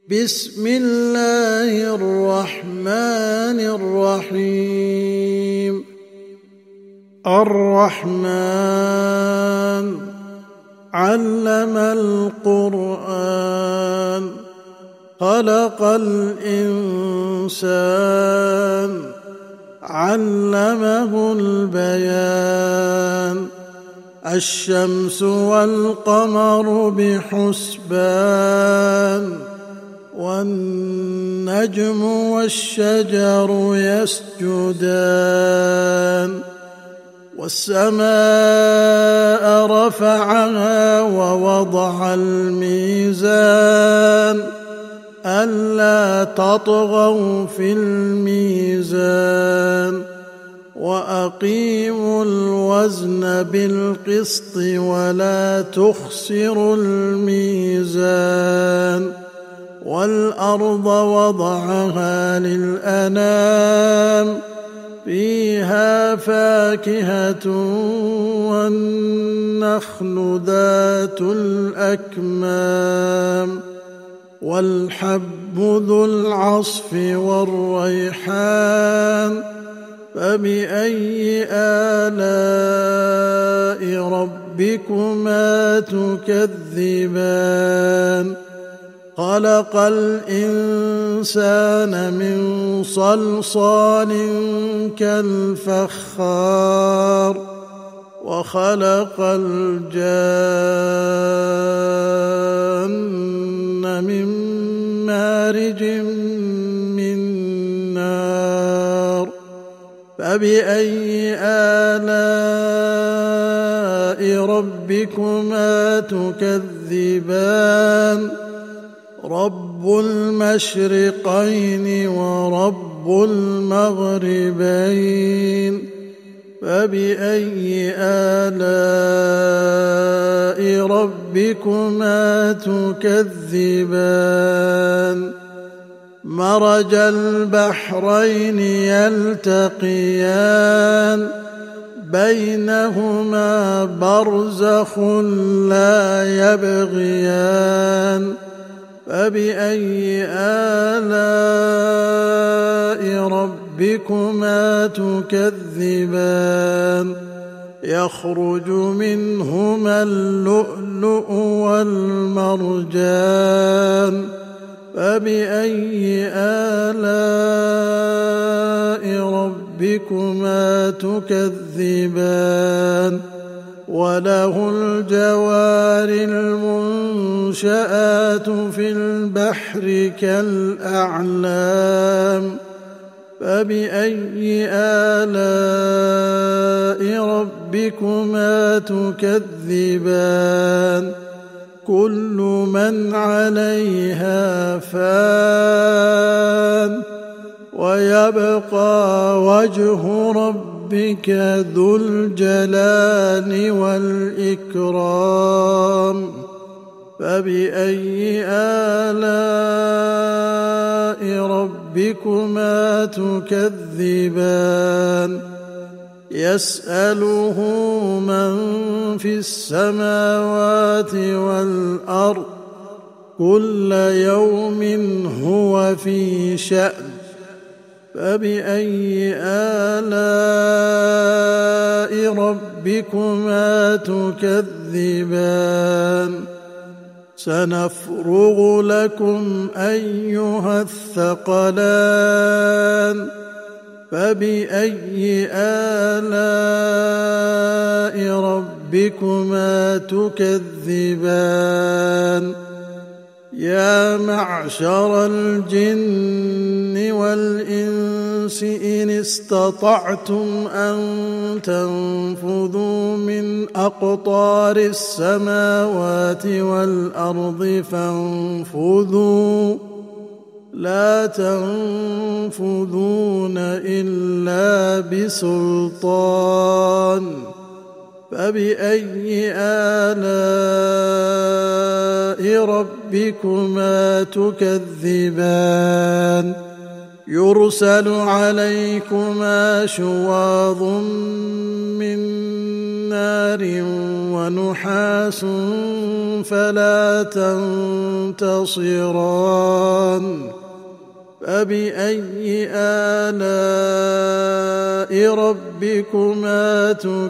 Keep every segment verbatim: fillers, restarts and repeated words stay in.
بسم الله الرحمن الرحيم. الرحمن علم القرآن خلق الإنسان علمه البيان. الشمس والقمر بحسبان والنجم والشجر يسجدان. والسماء رفعها ووضع الميزان ألا تطغوا في الميزان وأقيموا الوزن بالقسط ولا تخسروا الميزان. والأرض وضعها للأنام فيها فاكهة والنخل ذات الأكمام والحب ذو العصف والريحان. فبأي آلاء ربكما تكذبان؟ خلق الإنسان من صلصال كالفخار وخلق الجان من مارج من نار. فبأي آلاء ربكما تكذبان؟ رب المشرقين ورب المغربين. فبأي آلاء ربكما تكذبان؟ مرج البحرين يلتقيان بينهما برزخ لا يبغيان. فبأي آلاء ربكما تكذبان؟ يخرج منهما اللؤلؤ والمرجان. فبأي آلاء ربكما تكذبان؟ وله الجوار المنشآت في البحر كالأعلام. فبأي آلاء ربكما تكذبان؟ كل من عليها فان ويبقى وجه ربك ذو الجلال والإكرام. فبأي آلاء ربكما تكذبان؟ يسأله من في السماوات والأرض كل يوم هو في شأن. فبأي آلاء ربكما تكذبان؟ سنفرغ لكم أيها الثقلان. فبأي آلاء ربكما تكذبان؟ يا معشر الجن والإنس إن استطعتم أن تنفذوا من أقطار السماوات والأرض فانفذوا لا تنفذون إلا بسلطان. فبأي آلاء ربكما تكذبان؟ يرسل عليكما شواظ من نار ونحاس فلا تنتصران. فبأي آلاء ربكما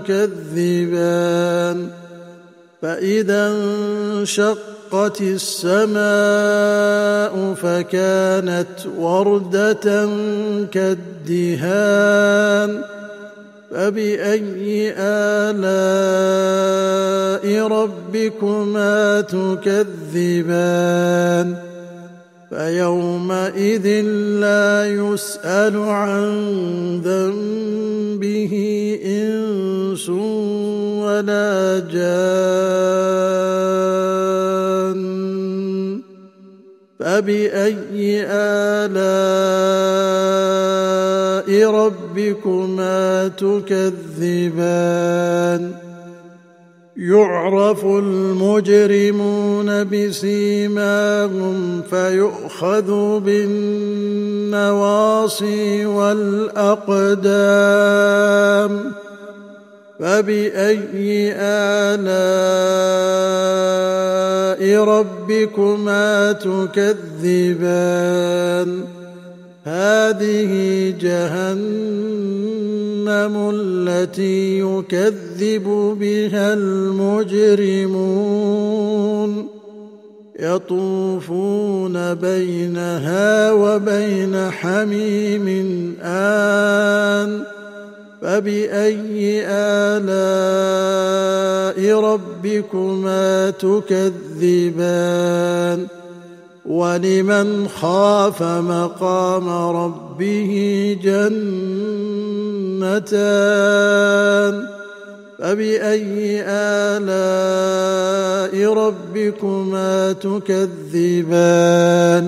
تكذبان فإذا انشقت السماء فكانت وردة كالدهان فبأي آلاء ربكما تكذبان فيومئذ لا يسأل عن ذنبه إنس ولا جان فبأي آلاء ربكما تكذبان يعرف المجرمون بسيماهم فيؤخذ بالنواصي والأقدام فبأي آلاء ربكما تكذبان هذه جهنم التي يكذب بها المجرمون يطوفون بينها وبين حميم آن فبأي آلاء ربكما تكذبان ولمن خاف مقام ربه جنتان فبأي آلاء ربكما تكذبان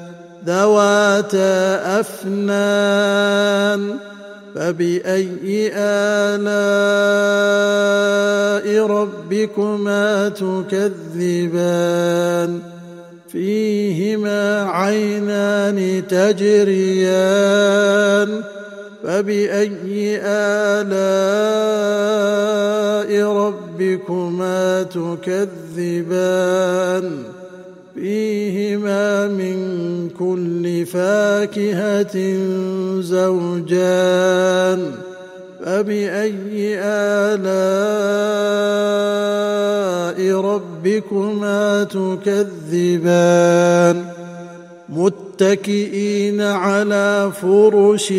ذواتا أفنان فبأي آلاء ربكما تكذبان فيهما عينان تجريان فبأي آلاء ربكما تكذبان فيهما من كل فاكهة زوجان فبأي آلاء ربكما تكذبان متكئين على فرش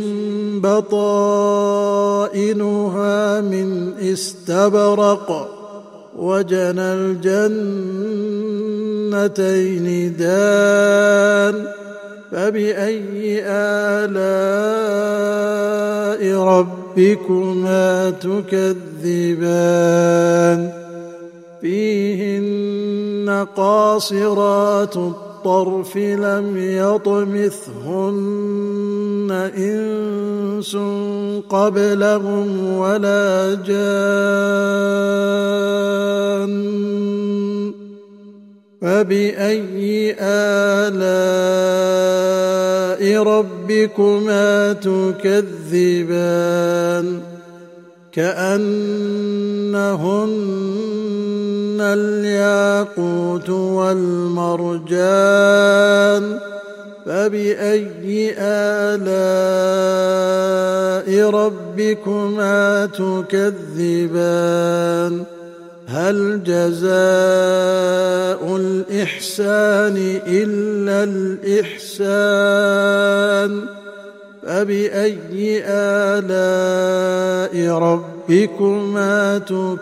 بطائنها من استبرق وجنى الجنتين دان فبأي آلاء ربكما تكذبان فيهن قاصرات الطرف لم يطمثهن إنس قبلهم ولا جان فبأي آلاء ربكما تكذبان كأنهن الياقوت والمرجان فبأي آلاء ربكما تكذبان هل جزاء الإحسان إلا الإحسان فبأي آلاء ربكما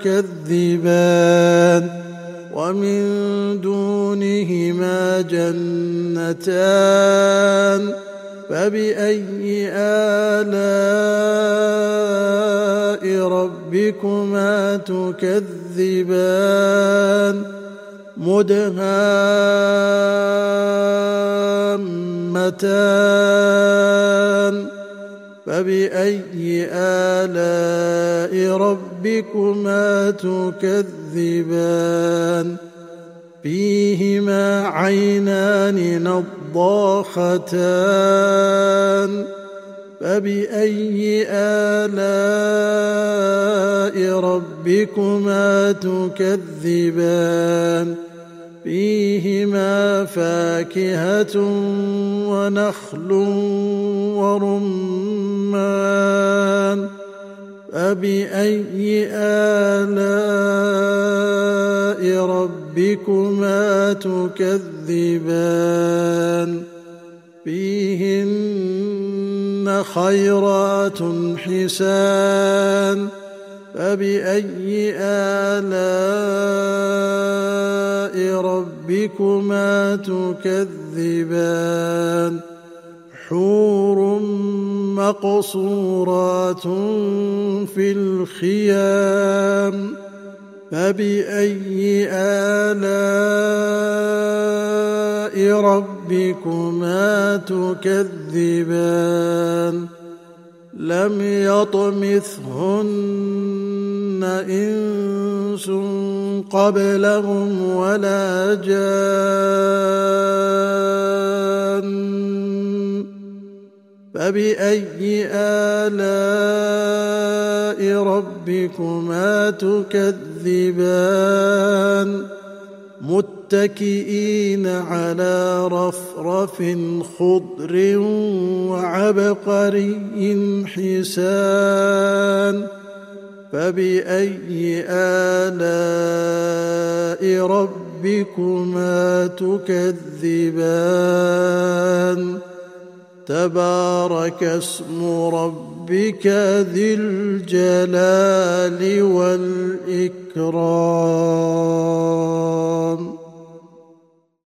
تكذبان ومن دونهما جنتان فبأي آلاء ربكما تكذبان مدهامتان فبأي آلاء ربكما تكذبان فيهما عينان نضاختان فبأي آلاء ربكما تكذبان فيهما فاكهة ونخل ورمان فبأي آلاء ربكما تكذبان فيهن خيرات حسان فبأي آلاء ربكما تكذبان حور مقصورات في الخيام فبأي آلاء ربكما تكذبان لم يطمثهن إنس قبلهم ولا جان فبأي آلاء ربكما تكذبان متكئين على رفرف خضر وعبقري حسان فبأي آلاء ربكما تكذبان تبارك اسم ربك ذي الجلال والإكرام.